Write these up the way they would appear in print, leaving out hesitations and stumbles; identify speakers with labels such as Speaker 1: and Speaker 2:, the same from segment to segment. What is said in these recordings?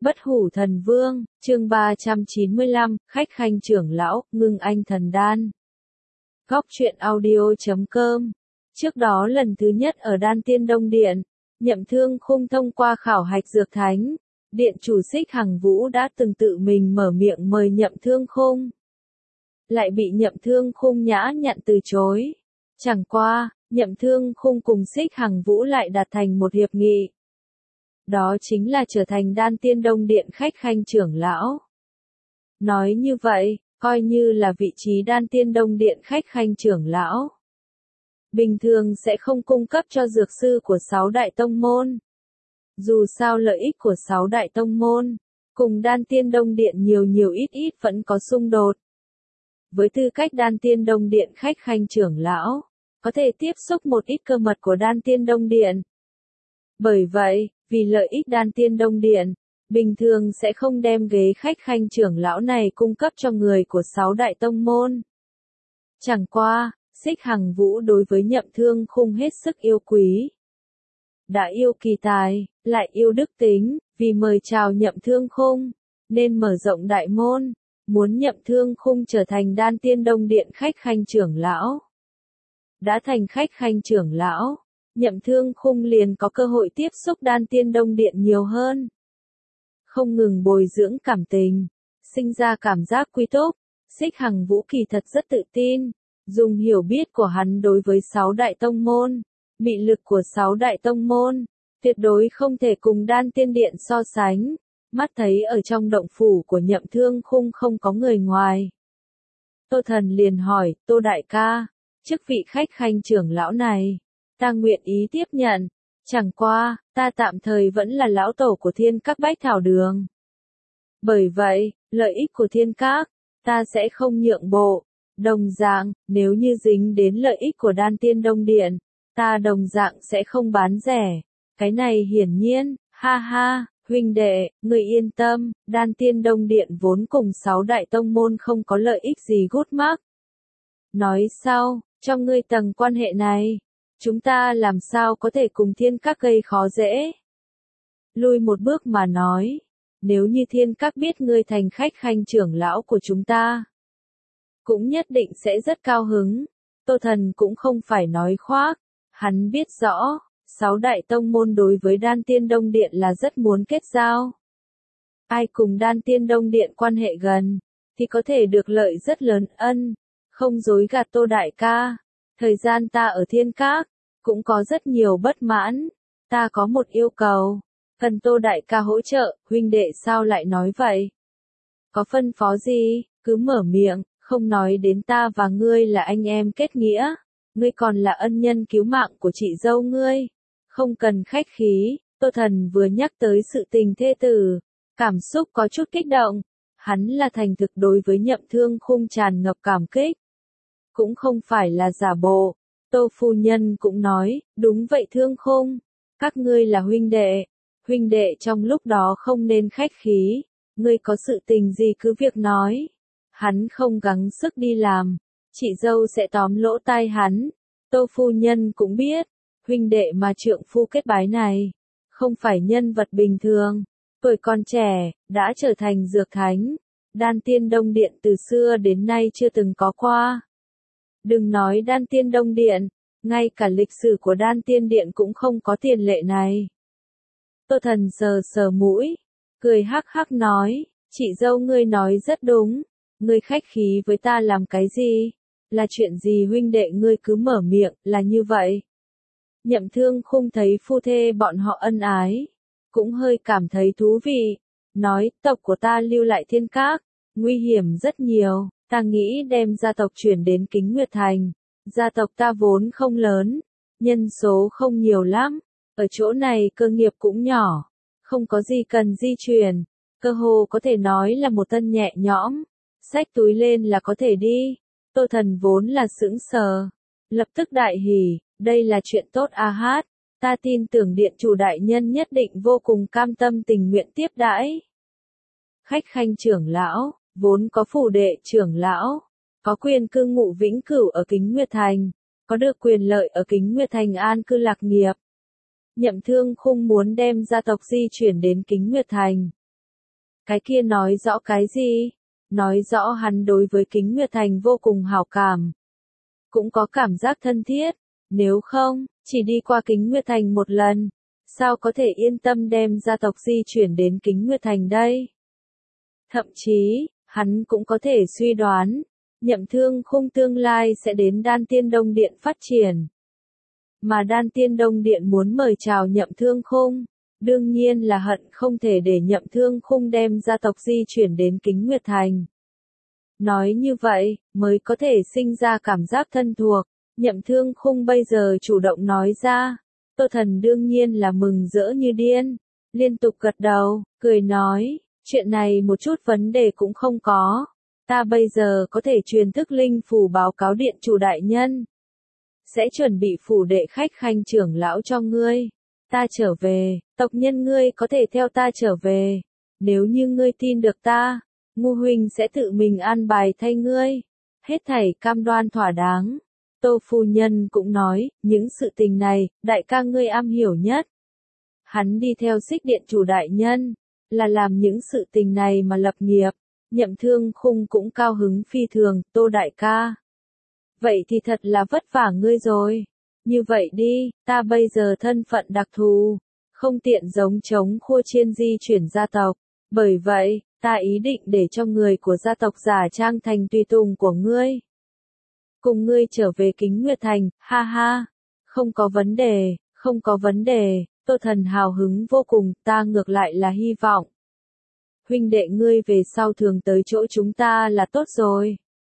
Speaker 1: Bất hủ thần vương, chương 395, khách khanh trưởng lão, ngưng anh thần đan. Góc truyện audio.com. Trước đó lần thứ nhất ở Đan Tiên Đông Điện, Nhậm Thương Khung thông qua khảo hạch dược thánh, điện chủ Xích Hằng Vũ đã từng tự mình mở miệng mời Nhậm Thương Khung. Lại bị Nhậm Thương Khung nhã nhặn từ chối. Chẳng qua, Nhậm Thương Khung cùng Xích Hằng Vũ lại đạt thành một hiệp nghị. Đó chính là trở thành Đan Tiên Đông Điện khách khanh trưởng lão. Nói như vậy, coi như là vị trí Đan Tiên Đông Điện khách khanh trưởng lão. Bình thường sẽ không cung cấp cho dược sư của 6 đại tông môn. Dù sao lợi ích của 6 đại tông môn, cùng Đan Tiên Đông Điện nhiều ít vẫn có xung đột. Với tư cách Đan Tiên Đông Điện khách khanh trưởng lão, có thể tiếp xúc một ít cơ mật của Đan Tiên Đông Điện. Bởi vậy, vì lợi ích Đan Tiên Đông Điện, bình thường sẽ không đem ghế khách khanh trưởng lão này cung cấp cho người của 6 đại tông môn. Chẳng qua, Xích Hằng Vũ đối với Nhậm Thương Khung hết sức yêu quý. Đã yêu kỳ tài, lại yêu đức tính, vì mời chào Nhậm Thương Khung, nên mở rộng đại môn, muốn Nhậm Thương Khung trở thành Đan Tiên Đông Điện khách khanh trưởng lão. Đã thành khách khanh trưởng lão, Nhậm Thương Khung liền có cơ hội tiếp xúc Đan Tiên Đông Điện nhiều hơn. Không ngừng bồi dưỡng cảm tình, sinh ra cảm giác quy túc, Xích Hằng Vũ kỳ thật rất tự tin, dùng hiểu biết của hắn đối với 6 đại tông môn, mị lực của 6 đại tông môn, tuyệt đối không thể cùng Đan Tiên Điện so sánh, mắt thấy ở trong động phủ của Nhậm Thương Khung không có người ngoài. Tô Thần liền hỏi, Tô đại ca, chức vị khách khanh trưởng lão này, ta nguyện ý tiếp nhận, chẳng qua, ta tạm thời vẫn là lão tổ của Thiên Các Bách Thảo Đường. Bởi vậy, lợi ích của Thiên Các, ta sẽ không nhượng bộ, đồng dạng, nếu như dính đến lợi ích của Đan Tiên Đông Điện, ta đồng dạng sẽ không bán rẻ, cái này hiển nhiên, ha ha, huynh đệ, người yên tâm, Đan Tiên Đông Điện vốn cùng 6 đại tông môn không có lợi ích gì gút mắc. Nói sau, trong ngươi tầng quan hệ này, chúng ta làm sao có thể cùng Thiên Các gây khó dễ. Lui một bước mà nói, nếu như Thiên Các biết ngươi thành khách khanh trưởng lão của chúng ta, cũng nhất định sẽ rất cao hứng. Tô Thần cũng không phải nói khoác, hắn biết rõ, 6 đại tông môn đối với Đan Tiên Đông Điện là rất muốn kết giao. Ai cùng Đan Tiên Đông Điện quan hệ gần, thì có thể được lợi rất lớn không dối gạt Tô đại ca. Thời gian ta ở Thiên Các, cũng có rất nhiều bất mãn, ta có một yêu cầu, cần Tô đại ca hỗ trợ, huynh đệ sao lại nói vậy? Có phân phó gì, cứ mở miệng, không nói đến ta và ngươi là anh em kết nghĩa, ngươi còn là ân nhân cứu mạng của chị dâu ngươi, không cần khách khí. Tô Thần vừa nhắc tới sự tình thê tử, cảm xúc có chút kích động, hắn là thành thực đối với Nhậm Thương Khung tràn ngập cảm kích. Cũng không phải là giả bộ, Tô phu nhân cũng nói, đúng vậy Thương Khung, các ngươi là huynh đệ trong lúc đó không nên khách khí, ngươi có sự tình gì cứ việc nói. Hắn không gắng sức đi làm, chị dâu sẽ tóm lỗ tai hắn. Tô phu nhân cũng biết, huynh đệ mà trượng phu kết bái này, không phải nhân vật bình thường, tuổi còn trẻ, đã trở thành dược thánh, Đan Tiên Đông Điện từ xưa đến nay chưa từng có qua. Đừng nói Đan Tiên Đông Điện, ngay cả lịch sử của Đan Tiên Điện cũng không có tiền lệ này. Tô Thần sờ mũi, cười hắc hắc nói, chị dâu ngươi nói rất đúng, ngươi khách khí với ta làm cái gì? Là chuyện gì huynh đệ ngươi cứ mở miệng, là như vậy. Nhậm Thương Khung thấy phu thê bọn họ ân ái, cũng hơi cảm thấy thú vị, nói, tộc của ta lưu lại Thiên Các, nguy hiểm rất nhiều, ta nghĩ đem gia tộc chuyển đến Kính Nguyệt Thành. Gia tộc ta vốn không lớn, nhân số không nhiều lắm, ở chỗ này cơ nghiệp cũng nhỏ, không có gì cần di chuyển, cơ hồ có thể nói là một thân nhẹ nhõm, xách túi lên là có thể đi. Tô Thần vốn là sững sờ, lập tức đại hỉ, đây là chuyện tốt a hát, ta tin tưởng điện chủ đại nhân nhất định vô cùng cam tâm tình nguyện tiếp đãi. Khách khanh trưởng lão, vốn có phủ đệ trưởng lão, có quyền cư ngụ vĩnh cửu ở Kính Nguyệt Thành, có được quyền lợi ở Kính Nguyệt Thành an cư lạc nghiệp. Nhậm Thương Khung muốn đem gia tộc di chuyển đến Kính Nguyệt Thành. Cái kia nói rõ cái gì? Nói rõ hắn đối với Kính Nguyệt Thành vô cùng hảo cảm. Cũng có cảm giác thân thiết. Nếu không, chỉ đi qua Kính Nguyệt Thành một lần, sao có thể yên tâm đem gia tộc di chuyển đến Kính Nguyệt Thành đây? Thậm chí, hắn cũng có thể suy đoán, Nhậm Thương Khung tương lai sẽ đến Đan Tiên Đông Điện phát triển. Mà Đan Tiên Đông Điện muốn mời chào Nhậm Thương Khung, đương nhiên là hận không thể để Nhậm Thương Khung đem gia tộc di chuyển đến Kính Nguyệt Thành. Nói như vậy, mới có thể sinh ra cảm giác thân thuộc. Nhậm Thương Khung bây giờ chủ động nói ra, Tô Thần đương nhiên là mừng rỡ như điên, liên tục gật đầu, cười nói, chuyện này một chút vấn đề cũng không có, ta bây giờ có thể truyền thức linh phủ báo cáo điện chủ đại nhân, sẽ chuẩn bị phủ đệ khách khanh trưởng lão cho ngươi, ta trở về, tộc nhân ngươi có thể theo ta trở về, nếu như ngươi tin được ta, Ngô huynh sẽ tự mình an bài thay ngươi, hết thảy cam đoan thỏa đáng. Tô phu nhân cũng nói, những sự tình này, đại ca ngươi am hiểu nhất. Hắn đi theo Xích Điện chủ đại nhân, là làm những sự tình này mà lập nghiệp. Nhậm Thương Khung cũng cao hứng phi thường, Tô đại ca. Vậy thì thật là vất vả ngươi rồi. Như vậy đi, ta bây giờ thân phận đặc thù, không tiện giống chống Khua Chiên di chuyển gia tộc. Bởi vậy, ta ý định để cho người của gia tộc giả trang thành tùy tùng của ngươi. Cùng ngươi trở về Kính Nguyệt Thành, ha ha. Không có vấn đề, không có vấn đề, Tô Thần hào hứng vô cùng, ta ngược lại là hy vọng. Huynh đệ ngươi về sau thường tới chỗ chúng ta là tốt rồi.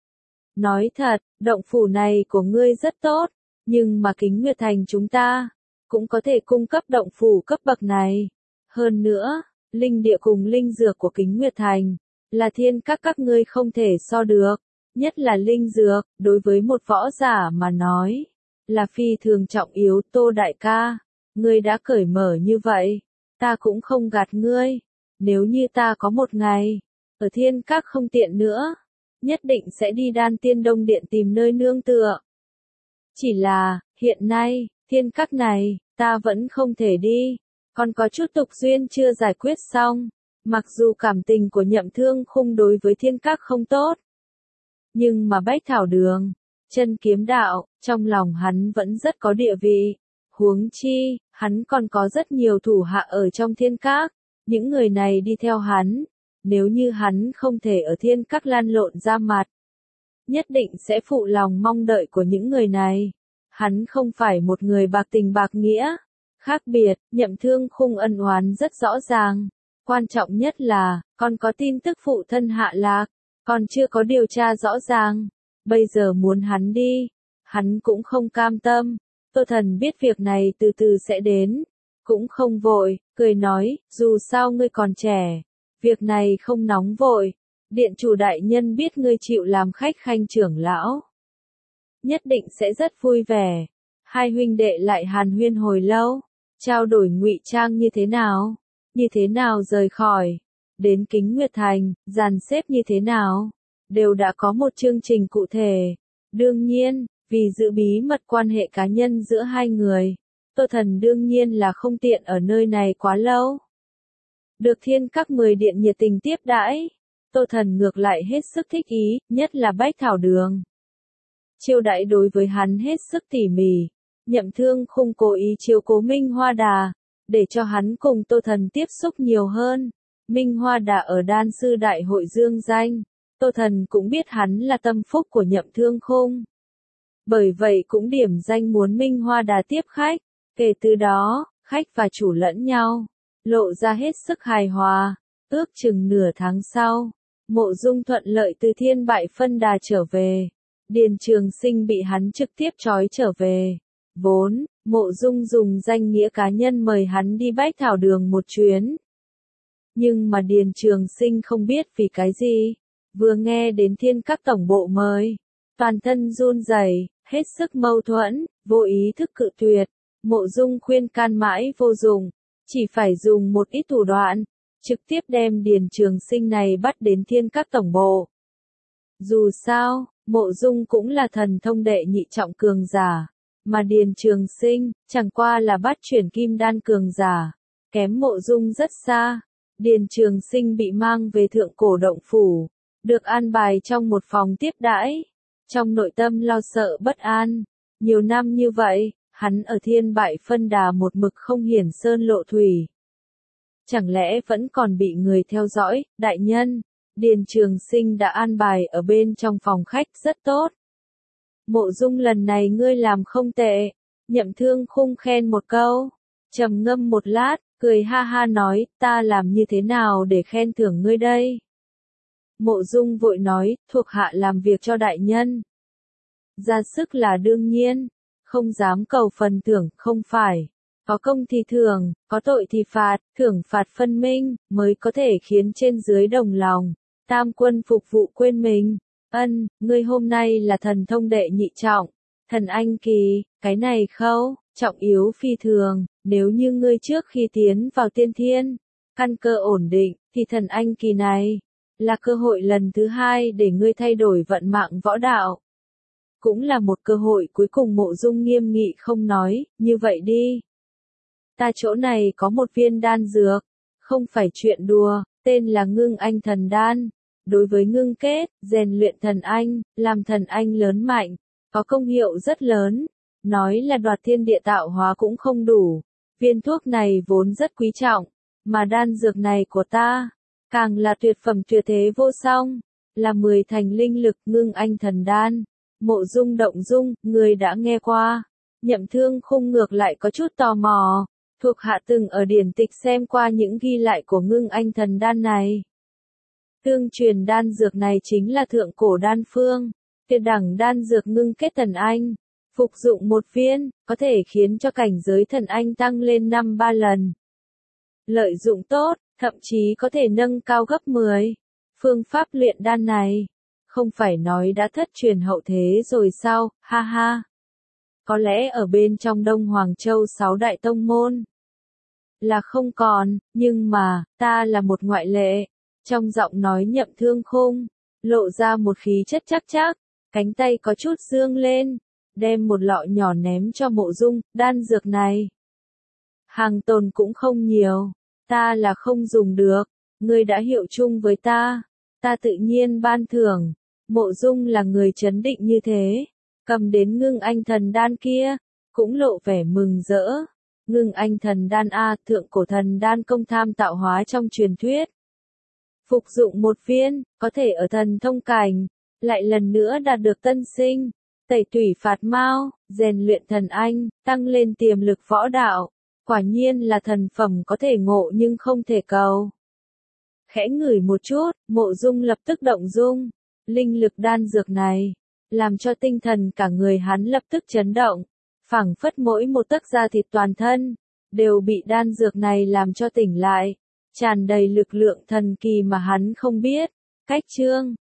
Speaker 1: Nói thật, động phủ này của ngươi rất tốt, nhưng mà Kính Nguyệt Thành chúng ta, cũng có thể cung cấp động phủ cấp bậc này. Hơn nữa, linh địa cùng linh dược của Kính Nguyệt Thành, là thiên các ngươi không thể so được. Nhất là linh dược, đối với một võ giả mà nói, là phi thường trọng yếu. Tô đại ca, ngươi đã cởi mở như vậy, ta cũng không gạt ngươi, nếu như ta có một ngày, ở thiên các không tiện nữa, nhất định sẽ đi Đan Tiên Đông Điện tìm nơi nương tựa. Chỉ là, hiện nay, thiên các này, ta vẫn không thể đi, còn có chút tục duyên chưa giải quyết xong, mặc dù cảm tình của Nhậm Thương Khung đối với thiên các không tốt. Nhưng mà Bách Thảo Đường, Chân Kiếm Đạo, trong lòng hắn vẫn rất có địa vị. Huống chi, hắn còn có rất nhiều thủ hạ ở trong thiên các. Những người này đi theo hắn, nếu như hắn không thể ở thiên các lan lộn ra mặt, nhất định sẽ phụ lòng mong đợi của những người này. Hắn không phải một người bạc tình bạc nghĩa. Khác biệt, Nhậm Thương Khung ân oán rất rõ ràng. Quan trọng nhất là, còn có tin tức phụ thân hạ lạc. Còn chưa có điều tra rõ ràng, bây giờ muốn hắn đi, hắn cũng không cam tâm. Tô Thần biết việc này từ từ sẽ đến, cũng không vội, cười nói, dù sao ngươi còn trẻ, việc này không nóng vội, điện chủ đại nhân biết ngươi chịu làm khách khanh trưởng lão, nhất định sẽ rất vui vẻ. Hai huynh đệ lại hàn huyên hồi lâu, trao đổi ngụy trang như thế nào rời khỏi. Đến Kính Nguyệt Thành, dàn xếp như thế nào, đều đã có một chương trình cụ thể. Đương nhiên, vì giữ bí mật quan hệ cá nhân giữa hai người, Tô Thần đương nhiên là không tiện ở nơi này quá lâu. Được thiên các 10 điện nhiệt tình tiếp đãi, Tô Thần ngược lại hết sức thích ý, nhất là Bách Thảo Đường. Chiêu đãi đối với hắn hết sức tỉ mỉ, Nhậm Thương Khung cố ý chiếu cố Minh Hoa Đà, để cho hắn cùng Tô Thần tiếp xúc nhiều hơn. Minh Hoa Đà ở đan sư đại hội dương danh, Tô Thần cũng biết hắn là tâm phúc của Nhậm Thương Khung. Bởi vậy cũng điểm danh muốn Minh Hoa Đà tiếp khách, kể từ đó, khách và chủ lẫn nhau, lộ ra hết sức hài hòa. Ước chừng nửa tháng sau, Mộ Dung thuận lợi từ Thiên Bại Phân Đà trở về, Điền Trường Sinh bị hắn trực tiếp trói trở về. Vốn, Mộ Dung dùng danh nghĩa cá nhân mời hắn đi Bách Thảo Đường một chuyến. Nhưng mà Điền Trường Sinh không biết vì cái gì, vừa nghe đến thiên các tổng bộ mời, toàn thân run rẩy, hết sức mâu thuẫn, vô ý thức cự tuyệt. Mộ Dung khuyên can mãi vô dụng, chỉ phải dùng một ít thủ đoạn, trực tiếp đem Điền Trường Sinh này bắt đến thiên các tổng bộ. Dù sao, Mộ Dung cũng là thần thông đệ nhị trọng cường giả, mà Điền Trường Sinh chẳng qua là bắt chuyển kim đan cường giả, kém Mộ Dung rất xa. Điền Trường Sinh bị mang về thượng cổ động phủ, được an bài trong một phòng tiếp đãi, trong nội tâm lo sợ bất an. Nhiều năm như vậy, hắn ở Thiên Bại Phân Đà một mực không hiển sơn lộ thủy. Chẳng lẽ vẫn còn bị người theo dõi, đại nhân? Điền Trường Sinh đã an bài ở bên trong phòng khách rất tốt. Mộ Dung lần này ngươi làm không tệ, Nhậm Thương Khung khen một câu, trầm ngâm một lát, cười ha ha nói, ta làm như thế nào để khen thưởng ngươi đây? Mộ Dung vội nói, thuộc hạ làm việc cho đại nhân. Ra sức là đương nhiên, không dám cầu phần thưởng, không phải. Có công thì thưởng, có tội thì phạt, thưởng phạt phân minh, mới có thể khiến trên dưới đồng lòng. Tam quân phục vụ quên mình. Ân, ngươi hôm nay là thần thông đệ nhị trọng, thần anh kỳ, cái này khâu, trọng yếu phi thường, nếu như ngươi trước khi tiến vào tiên thiên, căn cơ ổn định, thì thần anh kỳ này, là cơ hội lần thứ hai để ngươi thay đổi vận mạng võ đạo. Cũng là một cơ hội cuối cùng. Mộ Dung nghiêm nghị không nói, như vậy đi. Ta chỗ này có một viên đan dược, không phải chuyện đùa, tên là Ngưng Anh Thần Đan. Đối với ngưng kết, rèn luyện thần anh, làm thần anh lớn mạnh, có công hiệu rất lớn. Nói là đoạt thiên địa tạo hóa cũng không đủ. Viên thuốc này vốn rất quý trọng, mà đan dược này của ta, càng là tuyệt phẩm tuyệt thế vô song, là 10 thành linh lực Ngưng Anh Thần Đan. Mộ Dung động dung, người đã nghe qua. Nhậm Thương Khung ngược lại có chút tò mò, thuộc hạ từng ở điển tịch xem qua những ghi lại của Ngưng Anh Thần Đan này. Tương truyền đan dược này chính là thượng cổ đan phương, tuyệt đẳng đan dược ngưng kết thần anh. Phục dụng một viên, có thể khiến cho cảnh giới thần anh tăng lên 5-3 lần. Lợi dụng tốt, thậm chí có thể nâng cao gấp 10. Phương pháp luyện đan này, không phải nói đã thất truyền hậu thế rồi sao, ha ha. Có lẽ ở bên trong Đông Hoàng Châu 6 đại tông môn là không còn, nhưng mà, ta là một ngoại lệ. Trong giọng nói Nhậm Thương Khung, lộ ra một khí chất chắc chắc, cánh tay có chút dương lên, đem một lọ nhỏ ném cho Mộ Dung, đan dược này. Hàng tồn cũng không nhiều, ta là không dùng được, ngươi đã hiệu chung với ta tự nhiên ban thưởng. Mộ Dung là người trấn định như thế, cầm đến Ngưng Anh Thần Đan kia, cũng lộ vẻ mừng rỡ. Ngưng Anh Thần Đan a, thượng cổ thần đan công tham tạo hóa trong truyền thuyết. Phục dụng một viên, có thể ở thần thông cảnh, lại lần nữa đạt được tân sinh, tẩy tủy phạt mao, rèn luyện thần anh, tăng lên tiềm lực võ đạo. Quả nhiên là thần phẩm có thể ngộ nhưng không thể cầu. Khẽ ngửi một chút, Mộ Dung lập tức động dung. Linh lực đan dược này, làm cho tinh thần cả người hắn lập tức chấn động. Phảng phất mỗi một tấc da thịt toàn thân, đều bị đan dược này làm cho tỉnh lại. Tràn đầy lực lượng thần kỳ mà hắn không biết. Cách chương